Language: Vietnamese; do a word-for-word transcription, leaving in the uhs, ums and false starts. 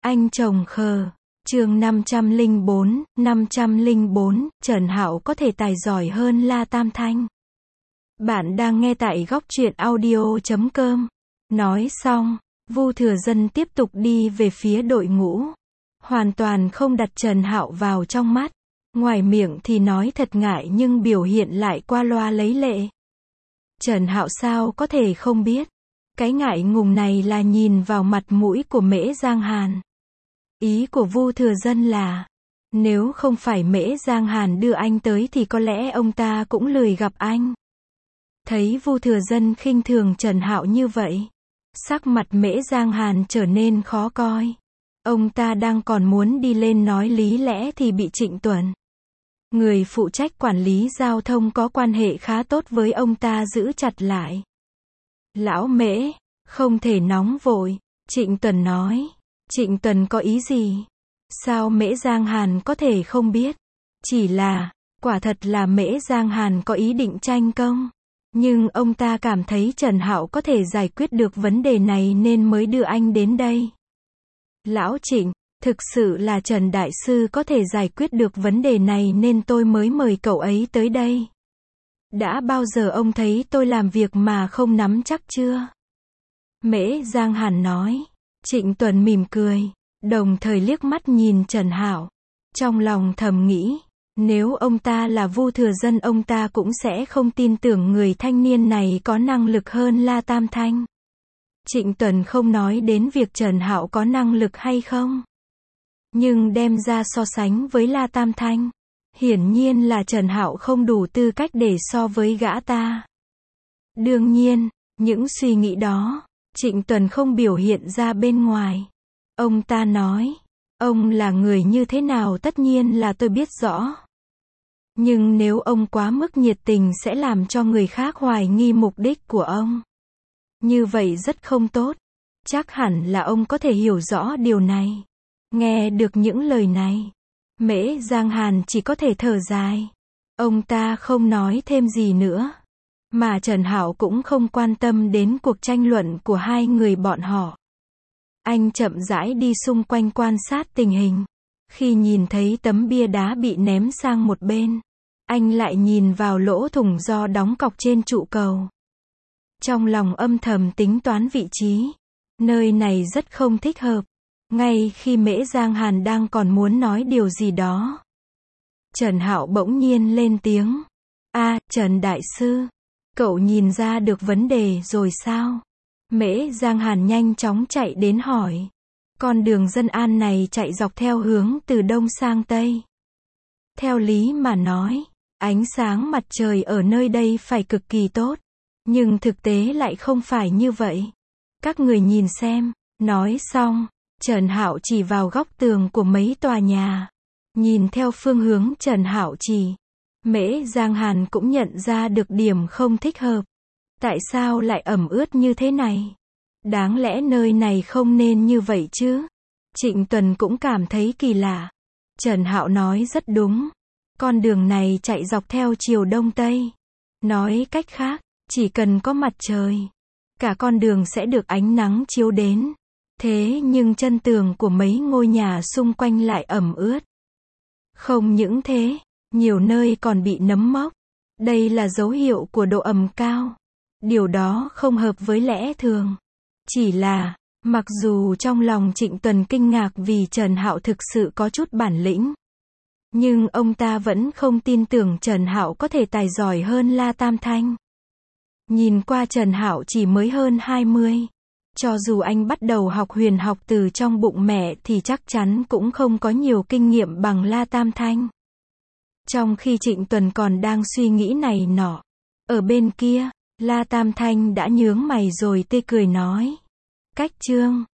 Anh chồng khờ. Chương năm trăm lẻ bốn, năm trăm lẻ bốn, Trần Hạo có thể tài giỏi hơn La Tam Thanh. Bạn đang nghe tại góc truyện audio chấm com. Nói xong, Vu Thừa Dân tiếp tục đi về phía đội ngũ. Hoàn toàn không đặt Trần Hạo vào trong mắt. Ngoài miệng thì nói thật ngại nhưng biểu hiện lại qua loa lấy lệ. Trần Hạo sao có thể không biết. Cái ngại ngùng này là nhìn vào mặt mũi của Mễ Giang Hàn. Ý của Vu Thừa Dân là, nếu không phải Mễ Giang Hàn đưa anh tới thì có lẽ ông ta cũng lười gặp anh. Thấy Vu Thừa Dân khinh thường Trần Hạo như vậy, sắc mặt Mễ Giang Hàn trở nên khó coi. Ông ta đang còn muốn đi lên nói lý lẽ thì bị Trịnh Tuần, người phụ trách quản lý giao thông có quan hệ khá tốt với ông ta, giữ chặt lại. Lão Mễ, không thể nóng vội, Trịnh Tuần nói. Trịnh Tuần có ý gì? Sao Mễ Giang Hàn có thể không biết? Chỉ là, quả thật là Mễ Giang Hàn có ý định tranh công. Nhưng ông ta cảm thấy Trần Hạo có thể giải quyết được vấn đề này nên mới đưa anh đến đây. Lão Trịnh, thực sự là Trần Đại Sư có thể giải quyết được vấn đề này nên tôi mới mời cậu ấy tới đây. Đã bao giờ ông thấy tôi làm việc mà không nắm chắc chưa? Mễ Giang Hàn nói. Trịnh Tuần mỉm cười, đồng thời liếc mắt nhìn Trần Hạo. Trong lòng thầm nghĩ, nếu ông ta là Vu Thừa Dân ông ta cũng sẽ không tin tưởng người thanh niên này có năng lực hơn La Tam Thanh. Trịnh Tuần không nói đến việc Trần Hạo có năng lực hay không. Nhưng đem ra so sánh với La Tam Thanh, hiển nhiên là Trần Hạo không đủ tư cách để so với gã ta. Đương nhiên, những suy nghĩ đó, Trịnh Tuần không biểu hiện ra bên ngoài. Ông ta nói, ông là người như thế nào tất nhiên là tôi biết rõ. Nhưng nếu ông quá mức nhiệt tình sẽ làm cho người khác hoài nghi mục đích của ông. Như vậy rất không tốt. Chắc hẳn là ông có thể hiểu rõ điều này. Nghe được những lời này, Mễ Giang Hàn chỉ có thể thở dài. Ông ta không nói thêm gì nữa. Mà Trần Hạo cũng không quan tâm đến cuộc tranh luận của hai người bọn họ. Anh chậm rãi đi xung quanh quan sát tình hình. Khi nhìn thấy tấm bia đá bị ném sang một bên, anh lại nhìn vào lỗ thủng do đóng cọc trên trụ cầu. Trong lòng âm thầm tính toán vị trí. Nơi này rất không thích hợp. Ngay khi Mễ Giang Hàn đang còn muốn nói điều gì đó, Trần Hạo bỗng nhiên lên tiếng. A, Trần Đại Sư, cậu nhìn ra được vấn đề rồi sao? Mễ Giang Hàn nhanh chóng chạy đến hỏi. Con đường Dân An này chạy dọc theo hướng từ đông sang tây. Theo lý mà nói, ánh sáng mặt trời ở nơi đây phải cực kỳ tốt. Nhưng thực tế lại không phải như vậy. Các người nhìn xem. Nói xong, Trần Hạo chỉ vào góc tường của mấy tòa nhà. Nhìn theo phương hướng Trần Hạo chỉ, Mễ Giang Hàn cũng nhận ra được điểm không thích hợp. Tại sao lại ẩm ướt như thế này? Đáng lẽ nơi này không nên như vậy chứ? Trịnh Tuần cũng cảm thấy kỳ lạ. Trần Hạo nói rất đúng. Con đường này chạy dọc theo chiều đông tây. Nói cách khác, chỉ cần có mặt trời, cả con đường sẽ được ánh nắng chiếu đến. Thế nhưng chân tường của mấy ngôi nhà xung quanh lại ẩm ướt. Không những thế, nhiều nơi còn bị nấm mốc. Đây là dấu hiệu của độ ẩm cao. Điều đó không hợp với lẽ thường. Chỉ là, mặc dù trong lòng Trịnh Tuần kinh ngạc vì Trần Hạo thực sự có chút bản lĩnh, nhưng ông ta vẫn không tin tưởng Trần Hạo có thể tài giỏi hơn La Tam Thanh. Nhìn qua Trần Hạo chỉ mới hơn hai mươi. Cho dù anh bắt đầu học huyền học từ trong bụng mẹ thì chắc chắn cũng không có nhiều kinh nghiệm bằng La Tam Thanh. Trong khi Trịnh Tuần còn đang suy nghĩ này nọ, ở bên kia, La Tam Thanh đã nhướng mày rồi tươi cười nói. Cách chương